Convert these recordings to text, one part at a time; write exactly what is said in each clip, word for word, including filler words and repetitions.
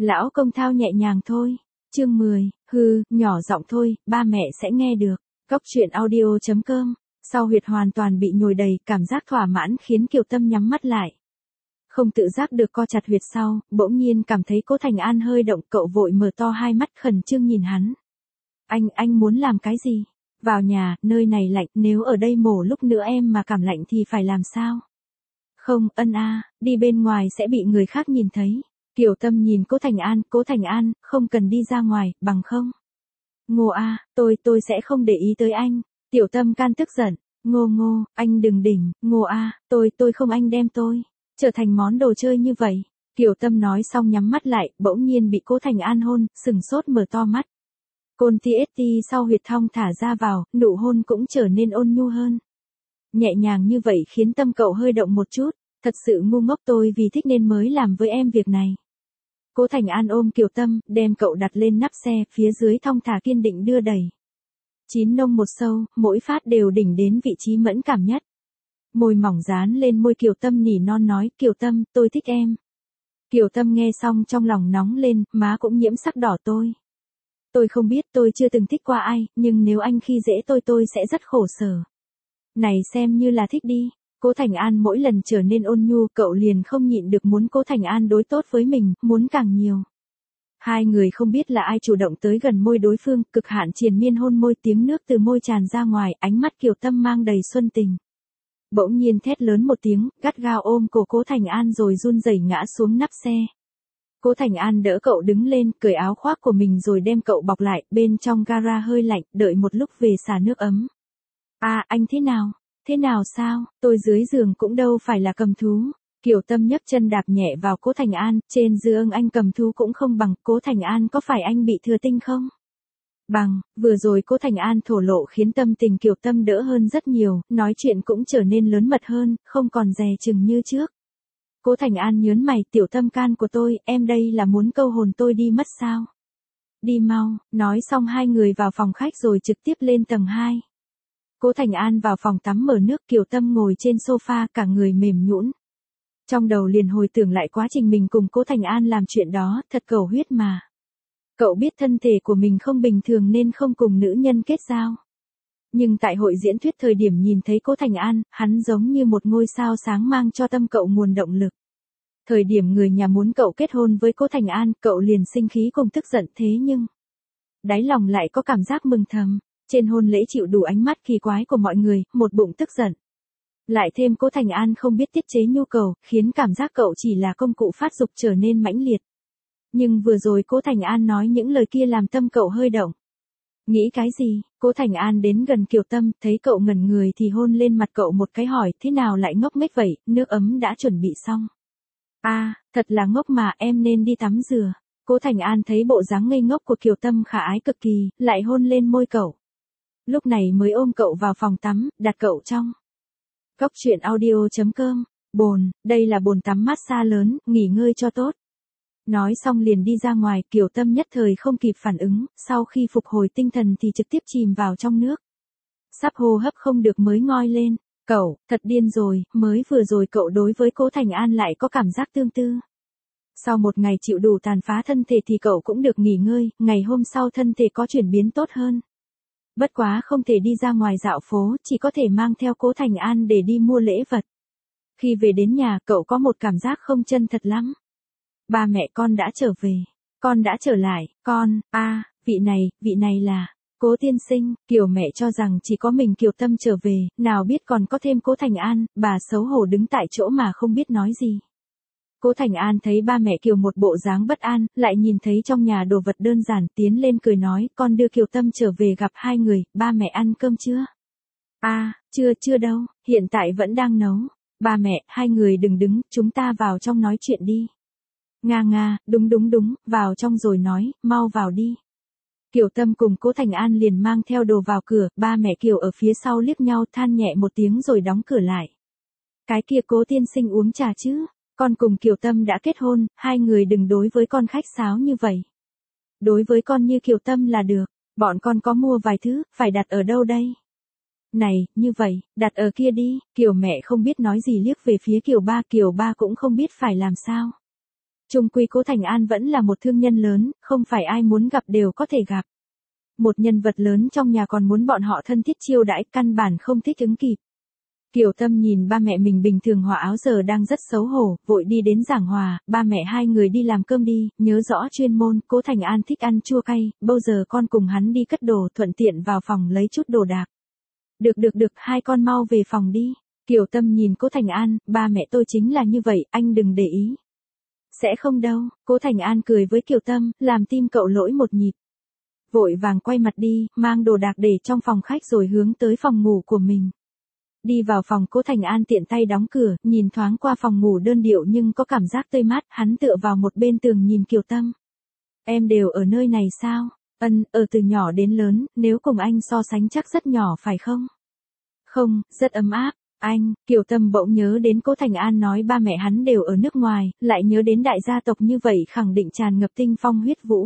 Lão công thao nhẹ nhàng thôi. Chương mười, hư, nhỏ giọng thôi, ba mẹ sẽ nghe được. Cóc truyện audio chấm com. Sau huyệt hoàn toàn bị nhồi đầy, cảm giác thỏa mãn khiến Kiều Tâm nhắm mắt lại. Không tự giác được co chặt huyệt sau, bỗng nhiên cảm thấy Cố Thành An hơi động, cậu vội mở to hai mắt khẩn trương nhìn hắn. Anh, anh muốn làm cái gì? Vào nhà, nơi này lạnh, nếu ở đây mổ lúc nữa em mà cảm lạnh thì phải làm sao? Không, ân a, đi bên ngoài sẽ bị người khác nhìn thấy. Kiều Tâm nhìn Cố Thành An, Cố Thành An, không cần đi ra ngoài, bằng không. Ngô a, tôi, tôi sẽ không để ý tới anh. Tiểu Tâm can tức giận, Ngô Ngô, anh đừng đỉnh, Ngô a, tôi, tôi không anh đem tôi trở thành món đồ chơi như vậy. Kiều Tâm nói xong nhắm mắt lại, bỗng nhiên bị Cố Thành An hôn, sừng sốt mở to mắt. Côn ti ết ti sau huyệt thong thả ra vào, nụ hôn cũng trở nên ôn nhu hơn. Nhẹ nhàng như vậy khiến tâm cậu hơi động một chút, thật sự ngu ngốc, tôi vì thích nên mới làm với em việc này. Cố Thành An ôm Kiều Tâm, đem cậu đặt lên nắp xe, phía dưới thong thả kiên định đưa đẩy. Chín nông một sâu, mỗi phát đều đỉnh đến vị trí mẫn cảm nhất. Môi mỏng dán lên môi Kiều Tâm nỉ non nói, Kiều Tâm, tôi thích em. Kiều Tâm nghe xong trong lòng nóng lên, má cũng nhiễm sắc đỏ tôi. Tôi không biết, tôi chưa từng thích qua ai, nhưng nếu anh khi dễ tôi tôi sẽ rất khổ sở. Này xem như là thích đi. Cố Thành An mỗi lần trở nên ôn nhu, cậu liền không nhịn được muốn Cố Thành An đối tốt với mình, muốn càng nhiều. Hai người không biết là ai chủ động tới gần môi đối phương, cực hạn triền miên hôn môi, tiếng nước từ môi tràn ra ngoài, ánh mắt Kiều Tâm mang đầy xuân tình. Bỗng nhiên thét lớn một tiếng, gắt gao ôm cổ Cố Thành An rồi run rẩy ngã xuống nắp xe. Cố Thành An đỡ cậu đứng lên, cởi áo khoác của mình rồi đem cậu bọc lại, bên trong gara hơi lạnh, đợi một lúc về xả nước ấm. À, anh thế nào? Thế nào sao? Tôi dưới giường cũng đâu phải là cầm thú. Kiều Tâm nhấc chân đạp nhẹ vào Cố Thành An, trên giường anh cầm thú cũng không bằng, Cố Thành An có phải anh bị thừa tinh không? Bằng, vừa rồi Cố Thành An thổ lộ khiến tâm tình Kiều Tâm đỡ hơn rất nhiều, nói chuyện cũng trở nên lớn mật hơn, không còn dè chừng như trước. Cố Thành An nhớn mày, tiểu tâm can của tôi, em đây là muốn câu hồn tôi đi mất sao? Đi mau, nói xong hai người vào phòng khách rồi trực tiếp lên tầng hai. Cố Thành An vào phòng tắm mở nước, Kiều Tâm ngồi trên sofa, cả người mềm nhũn. Trong đầu liền hồi tưởng lại quá trình mình cùng Cố Thành An làm chuyện đó, thật cầu huyết mà. Cậu biết thân thể của mình không bình thường nên không cùng nữ nhân kết giao. Nhưng tại hội diễn thuyết thời điểm nhìn thấy Cố Thành An, hắn giống như một ngôi sao sáng mang cho tâm cậu nguồn động lực. Thời điểm người nhà muốn cậu kết hôn với Cố Thành An, cậu liền sinh khí cùng tức giận, thế nhưng đáy lòng lại có cảm giác mừng thầm. Trên hôn lễ chịu đủ ánh mắt kỳ quái của mọi người, một bụng tức giận. Lại thêm Cố Thành An không biết tiết chế nhu cầu, khiến cảm giác cậu chỉ là công cụ phát dục trở nên mãnh liệt. Nhưng vừa rồi Cố Thành An nói những lời kia làm tâm cậu hơi động. Nghĩ cái gì? Cố Thành An đến gần Kiều Tâm, thấy cậu ngẩn người thì hôn lên mặt cậu một cái, hỏi, thế nào lại ngốc nghếch vậy, nước ấm đã chuẩn bị xong. À, thật là ngốc mà, em nên đi tắm rửa. Cố Thành An thấy bộ dáng ngây ngốc của Kiều Tâm khả ái cực kỳ, lại hôn lên môi cậu. Lúc này mới ôm cậu vào phòng tắm, đặt cậu trong Cóc truyện audio chấm com. Bồn, đây là bồn tắm massage lớn, nghỉ ngơi cho tốt. Nói xong liền đi ra ngoài, Kiều Tâm nhất thời không kịp phản ứng, sau khi phục hồi tinh thần thì trực tiếp chìm vào trong nước. Sắp hô hấp không được mới ngoi lên. Cậu, thật điên rồi, mới vừa rồi cậu đối với Cố Thành An lại có cảm giác tương tư. Sau một ngày chịu đủ tàn phá thân thể thì cậu cũng được nghỉ ngơi, ngày hôm sau thân thể có chuyển biến tốt hơn. Bất quá không thể đi ra ngoài dạo phố, chỉ có thể mang theo Cố Thành An để đi mua lễ vật. Khi về đến nhà, cậu có một cảm giác không chân thật lắm. Ba mẹ con đã trở về. Con đã trở lại, con, a, à, vị này, vị này là Cố tiên sinh. Kiều mẹ cho rằng chỉ có mình Kiều Tâm trở về, nào biết còn có thêm Cố Thành An, bà xấu hổ đứng tại chỗ mà không biết nói gì. Cố Thành An thấy ba mẹ Kiều một bộ dáng bất an, lại nhìn thấy trong nhà đồ vật đơn giản, tiến lên cười nói, con đưa Kiều Tâm trở về gặp hai người, ba mẹ ăn cơm chưa? À, chưa chưa đâu, hiện tại vẫn đang nấu. Ba mẹ, hai người đừng đứng, chúng ta vào trong nói chuyện đi. Nga nga, đúng đúng đúng, vào trong rồi nói, mau vào đi. Kiều Tâm cùng Cố Thành An liền mang theo đồ vào cửa, ba mẹ Kiều ở phía sau liếc nhau than nhẹ một tiếng rồi đóng cửa lại. Cái kia Cố tiên sinh uống trà chứ? Con cùng Kiều Tâm đã kết hôn, hai người đừng đối với con khách sáo như vậy. Đối với con như Kiều Tâm là được, bọn con có mua vài thứ, phải đặt ở đâu đây? Này, như vậy, đặt ở kia đi. Kiều mẹ không biết nói gì liếc về phía Kiều ba, Kiều ba cũng không biết phải làm sao. Chung quy Cố Thành An vẫn là một thương nhân lớn, không phải ai muốn gặp đều có thể gặp. Một nhân vật lớn trong nhà còn muốn bọn họ thân thiết chiêu đãi, căn bản không thích ứng kịp. Kiều Tâm nhìn ba mẹ mình bình thường hòa áo giờ đang rất xấu hổ, vội đi đến giảng hòa, ba mẹ hai người đi làm cơm đi, nhớ rõ chuyên môn, Cố Thành An thích ăn chua cay, bao giờ con cùng hắn đi cất đồ, thuận tiện vào phòng lấy chút đồ đạc. Được được được, hai con mau về phòng đi. Kiều Tâm nhìn Cố Thành An, ba mẹ tôi chính là như vậy, anh đừng để ý. Sẽ không đâu, Cố Thành An cười với Kiều Tâm, làm tim cậu lỗi một nhịp. Vội vàng quay mặt đi, mang đồ đạc để trong phòng khách rồi hướng tới phòng ngủ của mình. Đi vào phòng, Cố Thành An tiện tay đóng cửa, nhìn thoáng qua phòng ngủ đơn điệu nhưng có cảm giác tươi mát, hắn tựa vào một bên tường nhìn Kiều Tâm. Em đều ở nơi này sao? Ân, ở từ nhỏ đến lớn, nếu cùng anh so sánh chắc rất nhỏ phải không? Không, rất ấm áp. Anh, Kiều Tâm bỗng nhớ đến Cố Thành An nói ba mẹ hắn đều ở nước ngoài, lại nhớ đến đại gia tộc như vậy khẳng định tràn ngập tinh phong huyết vũ.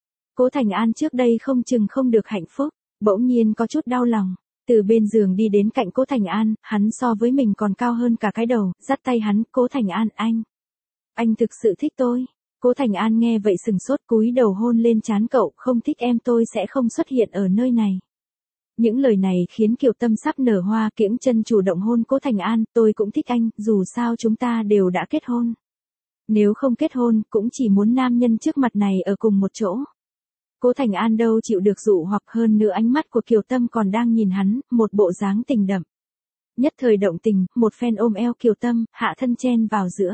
Cố Thành An trước đây không chừng không được hạnh phúc, bỗng nhiên có chút đau lòng. Từ bên giường đi đến cạnh Cố Thành An, hắn so với mình còn cao hơn cả cái đầu, dắt tay hắn, Cố Thành An anh. Anh thực sự thích tôi. Cố Thành An nghe vậy sừng sốt cúi đầu hôn lên trán cậu, không thích em tôi sẽ không xuất hiện ở nơi này. Những lời này khiến Kiều Tâm sắp nở hoa, kiễng chân chủ động hôn Cố Thành An, tôi cũng thích anh, dù sao chúng ta đều đã kết hôn. Nếu không kết hôn, cũng chỉ muốn nam nhân trước mặt này ở cùng một chỗ. Cố Thành An đâu chịu được dụ hoặc, hơn nữa ánh mắt của Kiều Tâm còn đang nhìn hắn, một bộ dáng tình đậm. Nhất thời động tình, một phen ôm eo Kiều Tâm, hạ thân chen vào giữa.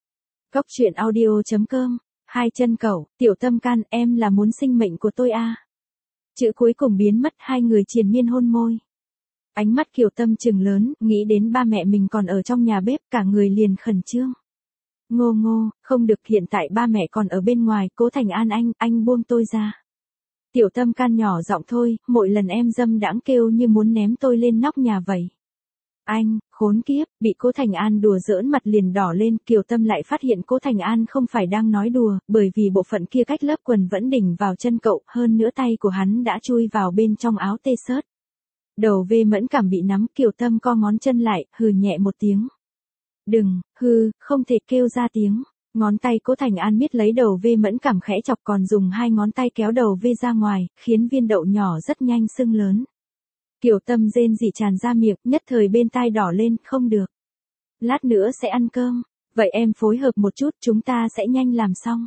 Cóc truyện audio chấm com, hai chân cẩu, Tiểu Tâm can, em là muốn sinh mệnh của tôi à. Chữ cuối cùng biến mất, hai người triền miên hôn môi. Ánh mắt Kiều Tâm trừng lớn, nghĩ đến ba mẹ mình còn ở trong nhà bếp, cả người liền khẩn trương. Ngô ngô, không được, hiện tại ba mẹ còn ở bên ngoài, Cố Thành An anh, anh buông tôi ra. Tiểu Tâm can nhỏ giọng thôi, mỗi lần em dâm đãng kêu như muốn ném tôi lên nóc nhà vậy. Anh, khốn kiếp, bị Cố Thành An đùa giỡn mặt liền đỏ lên, Kiều Tâm lại phát hiện Cố Thành An không phải đang nói đùa, bởi vì bộ phận kia cách lớp quần vẫn đỉnh vào chân cậu, hơn nữa tay của hắn đã chui vào bên trong áo tê xớt. Đầu vê mẫn cảm bị nắm, Kiều Tâm co ngón chân lại, hừ nhẹ một tiếng. Đừng, hừ, không thể kêu ra tiếng. Ngón tay Cố Thành An miết lấy đầu vê mẫn cảm khẽ chọc, còn dùng hai ngón tay kéo đầu vê ra ngoài, khiến viên đậu nhỏ rất nhanh sưng lớn. Kiều Tâm rên rỉ tràn ra miệng, nhất thời bên tai đỏ lên, không được. Lát nữa sẽ ăn cơm, vậy em phối hợp một chút, chúng ta sẽ nhanh làm xong.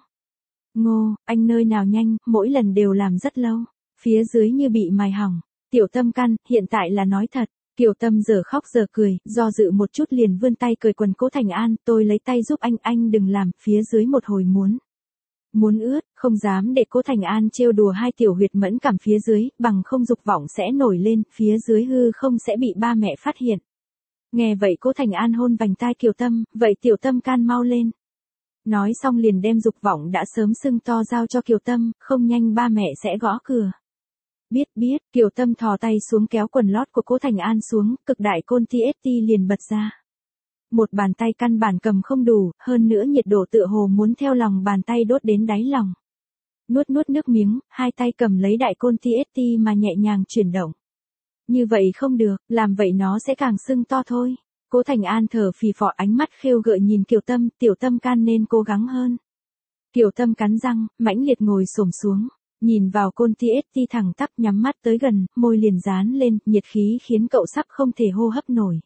Ngô, anh nơi nào nhanh, mỗi lần đều làm rất lâu, phía dưới như bị mài hỏng. Tiểu Tâm căn, hiện tại là nói thật. Kiều Tâm giờ khóc giờ cười, do dự một chút liền vươn tay cởi quần Cố Thành An, tôi lấy tay giúp anh, anh đừng làm, phía dưới một hồi muốn. Muốn ướt, không dám để Cố Thành An trêu đùa hai tiểu huyệt mẫn cảm phía dưới, bằng không dục vọng sẽ nổi lên, phía dưới hư không sẽ bị ba mẹ phát hiện. Nghe vậy Cố Thành An hôn vành tai Kiều Tâm, vậy Tiểu Tâm can mau lên. Nói xong liền đem dục vọng đã sớm sưng to giao cho Kiều Tâm, không nhanh ba mẹ sẽ gõ cửa. Biết biết, Kiều Tâm thò tay xuống kéo quần lót của Cố Thành An xuống, cực đại côn tê ét tê liền bật ra. Một bàn tay căn bản cầm không đủ, hơn nữa nhiệt độ tựa hồ muốn theo lòng bàn tay đốt đến đáy lòng. Nuốt nuốt nước miếng, hai tay cầm lấy đại côn tê ét tê mà nhẹ nhàng chuyển động. Như vậy không được, làm vậy nó sẽ càng sưng to thôi. Cố Thành An thở phì phò, ánh mắt khêu gợi nhìn Kiều Tâm, Tiểu Tâm can nên cố gắng hơn. Kiều Tâm cắn răng, mãnh liệt ngồi xổm xuống. Nhìn vào côn tê ét tê thẳng tắp, nhắm mắt tới gần, môi liền dán lên, nhiệt khí khiến cậu sắp không thể hô hấp nổi.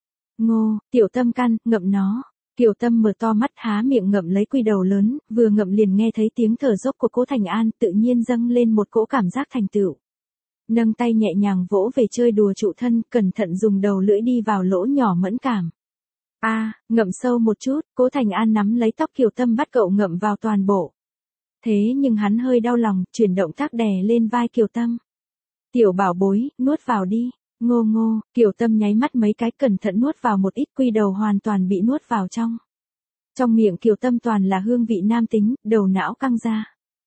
Ngô, Tiểu Tâm căn, ngậm nó. Kiều Tâm mở to mắt há miệng ngậm lấy quy đầu lớn, vừa ngậm liền nghe thấy tiếng thở dốc của Cố Thành An, tự nhiên dâng lên một cỗ cảm giác thành tựu. Nâng tay nhẹ nhàng vỗ về chơi đùa trụ thân, cẩn thận dùng đầu lưỡi đi vào lỗ nhỏ mẫn cảm. A, à, ngậm sâu một chút, Cố Thành An nắm lấy tóc Kiều Tâm bắt cậu ngậm vào toàn bộ. Thế nhưng hắn hơi đau lòng, chuyển động tác đè lên vai Kiều Tâm. Tiểu bảo bối, nuốt vào đi. Ngô ngô, Kiều Tâm nháy mắt mấy cái, cẩn thận nuốt vào một ít, quy đầu hoàn toàn bị nuốt vào trong. Trong miệng Kiều Tâm toàn là hương vị nam tính, đầu não căng ra.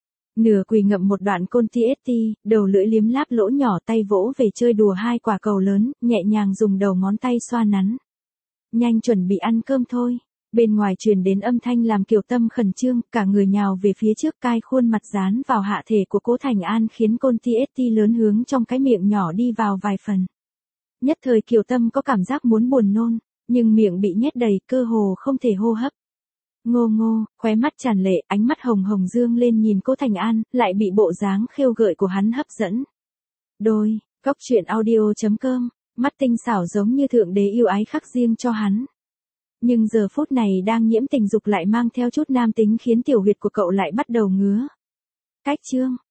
Nửa quỳ ngậm một đoạn côn tê ét tê, đầu lưỡi liếm láp lỗ nhỏ, tay vỗ về chơi đùa hai quả cầu lớn, nhẹ nhàng dùng đầu ngón tay xoa nắn. Nhanh chuẩn bị ăn cơm thôi. Bên ngoài truyền đến âm thanh làm Kiều Tâm khẩn trương, cả người nhào về phía trước, cai khuôn mặt dán vào hạ thể của Cố Thành An khiến côn tê ét tê lớn hướng trong cái miệng nhỏ đi vào vài phần. Nhất thời Kiều Tâm có cảm giác muốn buồn nôn, nhưng miệng bị nhét đầy, cơ hồ không thể hô hấp. Ngô Ngô, khóe mắt tràn lệ, ánh mắt hồng hồng dương lên nhìn Cố Thành An, lại bị bộ dáng khêu gợi của hắn hấp dẫn. Đôi, Cốc truyện audio.com, mắt tinh xảo giống như thượng đế yêu ái khắc riêng cho hắn. Nhưng giờ phút này đang nhiễm tình dục lại mang theo chút nam tính khiến tiểu huyệt của cậu lại bắt đầu ngứa. Cách chương.